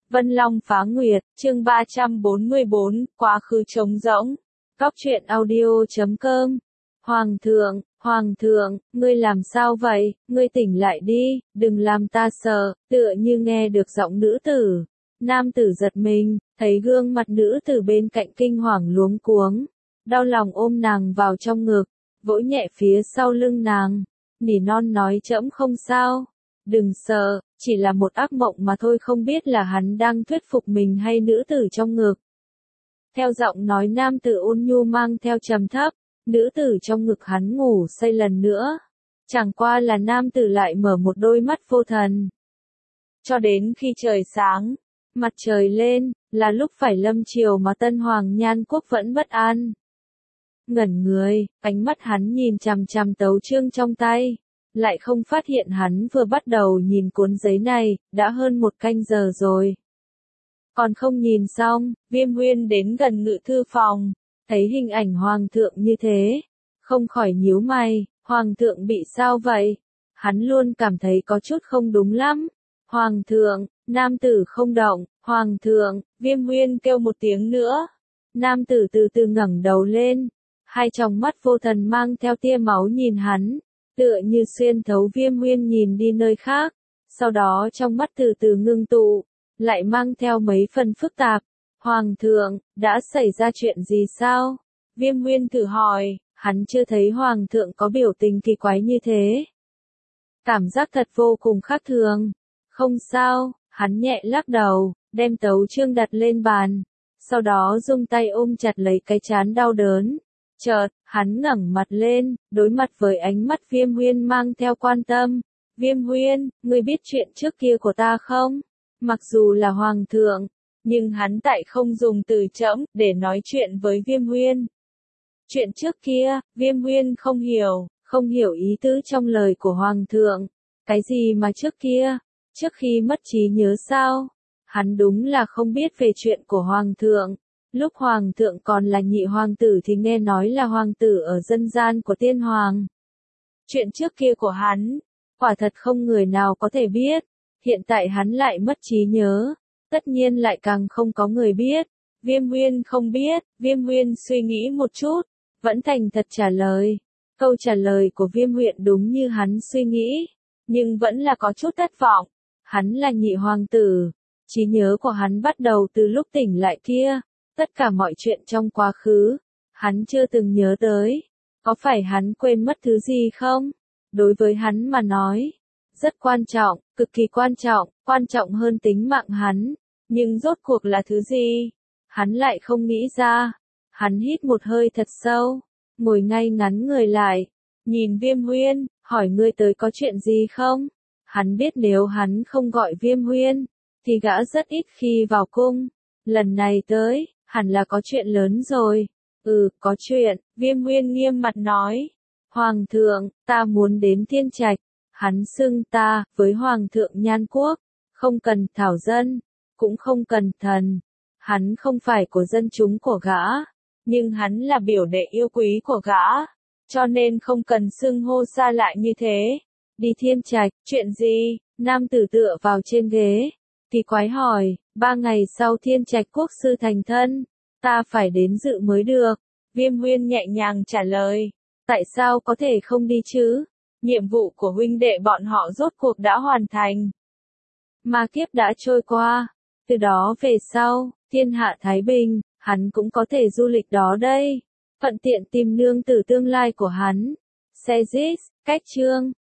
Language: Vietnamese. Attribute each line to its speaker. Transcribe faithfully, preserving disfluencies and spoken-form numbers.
Speaker 1: Vân Long Phá Nguyệt, chương ba trăm bốn mươi bốn, quá khứ trống rỗng. Góc truyện audio chấm com. Hoàng thượng, Hoàng thượng, ngươi làm sao vậy, ngươi tỉnh lại đi, đừng làm ta sợ, tựa như nghe được giọng nữ tử. Nam tử giật mình, thấy gương mặt nữ tử bên cạnh kinh hoàng luống cuống. Đau lòng ôm nàng vào trong ngực, vỗ nhẹ phía sau lưng nàng. Nỉ non nói trẫm không sao. Đừng sợ, chỉ là một ác mộng mà thôi, không biết là hắn đang thuyết phục mình hay nữ tử trong ngực. Theo giọng nói nam tử ôn nhu mang theo trầm thấp, nữ tử trong ngực hắn ngủ say lần nữa. Chẳng qua là nam tử lại mở một đôi mắt vô thần. Cho đến khi trời sáng, mặt trời lên, là lúc phải lâm chiều mà Tân Hoàng Nhan Quốc vẫn bất an. Ngẩn người, ánh mắt hắn nhìn chằm chằm tấu chương trong tay. Lại không phát hiện hắn vừa bắt đầu nhìn cuốn giấy này, đã hơn một canh giờ rồi. Còn không nhìn xong, Viêm Huyên đến gần ngự thư phòng, thấy hình ảnh hoàng thượng như thế, không khỏi nhíu mày, hoàng thượng bị sao vậy? Hắn luôn cảm thấy có chút không đúng lắm. Hoàng thượng, nam tử không động, hoàng thượng, Viêm Huyên kêu một tiếng nữa. Nam tử từ từ ngẩng đầu lên, hai tròng mắt vô thần mang theo tia máu nhìn hắn. Tựa như xuyên thấu Viêm Huyên nhìn đi nơi khác, sau đó trong mắt từ từ ngưng tụ, lại mang theo mấy phần phức tạp. Hoàng thượng, đã xảy ra chuyện gì sao? Viêm Huyên thử hỏi, hắn chưa thấy Hoàng thượng có biểu tình kỳ quái như thế. Cảm giác thật vô cùng khác thường. Không sao, hắn nhẹ lắc đầu, đem tấu chương đặt lên bàn, sau đó dùng tay ôm chặt lấy cái trán đau đớn. Chợt, hắn ngẩng mặt lên, đối mặt với ánh mắt Viêm Huyên mang theo quan tâm. Viêm Huyên, ngươi biết chuyện trước kia của ta không? Mặc dù là hoàng thượng, nhưng hắn tại không dùng từ trẫm để nói chuyện với Viêm Huyên. Chuyện trước kia, Viêm Huyên không hiểu, không hiểu ý tứ trong lời của hoàng thượng. Cái gì mà trước kia? Trước khi mất trí nhớ sao? Hắn đúng là không biết về chuyện của hoàng thượng. Lúc hoàng thượng còn là nhị hoàng tử thì nghe nói là hoàng tử ở dân gian của tiên hoàng. Chuyện trước kia của hắn, quả thật không người nào có thể biết. Hiện tại hắn lại mất trí nhớ, tất nhiên lại càng không có người biết. Viêm Huyên không biết, Viêm Huyên suy nghĩ một chút, vẫn thành thật trả lời. Câu trả lời của Viêm Huyên đúng như hắn suy nghĩ, nhưng vẫn là có chút thất vọng. Hắn là nhị hoàng tử, trí nhớ của hắn bắt đầu từ lúc tỉnh lại kia. Tất cả mọi chuyện trong quá khứ, hắn chưa từng nhớ tới. Có phải hắn quên mất thứ gì không? Đối với hắn mà nói, rất quan trọng, cực kỳ quan trọng, quan trọng hơn tính mạng hắn. Nhưng rốt cuộc là thứ gì? Hắn lại không nghĩ ra. Hắn hít một hơi thật sâu, ngồi ngay ngắn người lại, nhìn Viêm Huyên, hỏi ngươi tới có chuyện gì không? Hắn biết nếu hắn không gọi Viêm Huyên, thì gã rất ít khi vào cung. Lần này tới, hẳn là có chuyện lớn rồi. Ừ, có chuyện, Viêm Huyên nghiêm mặt nói. Hoàng thượng, ta muốn đến Thiên Trạch. Hắn xưng ta, với Hoàng thượng Nhan Quốc, không cần thảo dân, cũng không cần thần. Hắn không phải của dân chúng của gã, nhưng hắn là biểu đệ yêu quý của gã, cho nên không cần xưng hô xa lại như thế. Đi Thiên Trạch, chuyện gì? Nam tử tựa vào trên ghế, kỳ quái hỏi. Ba ngày sau Thiên Trạch quốc sư thành thân, ta phải đến dự mới được. Viêm Huyên nhẹ nhàng trả lời. Tại sao có thể không đi chứ? Nhiệm vụ của huynh đệ bọn họ rốt cuộc đã hoàn thành. Ma kiếp đã trôi qua. Từ đó về sau, thiên hạ thái bình, hắn cũng có thể du lịch đó đây. Thuận tiện tìm nương tử tương lai của hắn. Xe Zis, cách chương.